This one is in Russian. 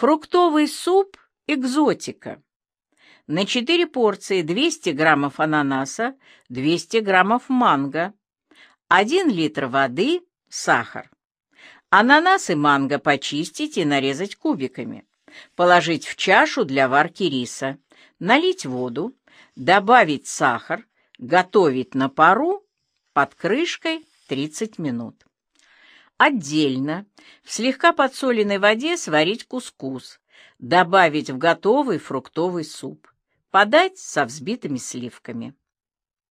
Фруктовый суп «Экзотика». На 4 порции 200 граммов ананаса, 200 граммов манго, 1 литр воды, сахар. Ананас и манго почистить и нарезать кубиками. Положить в чашу для варки риса. Налить воду, добавить сахар, готовить на пару под крышкой 30 минут. Отдельно в слегка подсоленной воде сварить кускус, добавить в готовый фруктовый суп, подать со взбитыми сливками.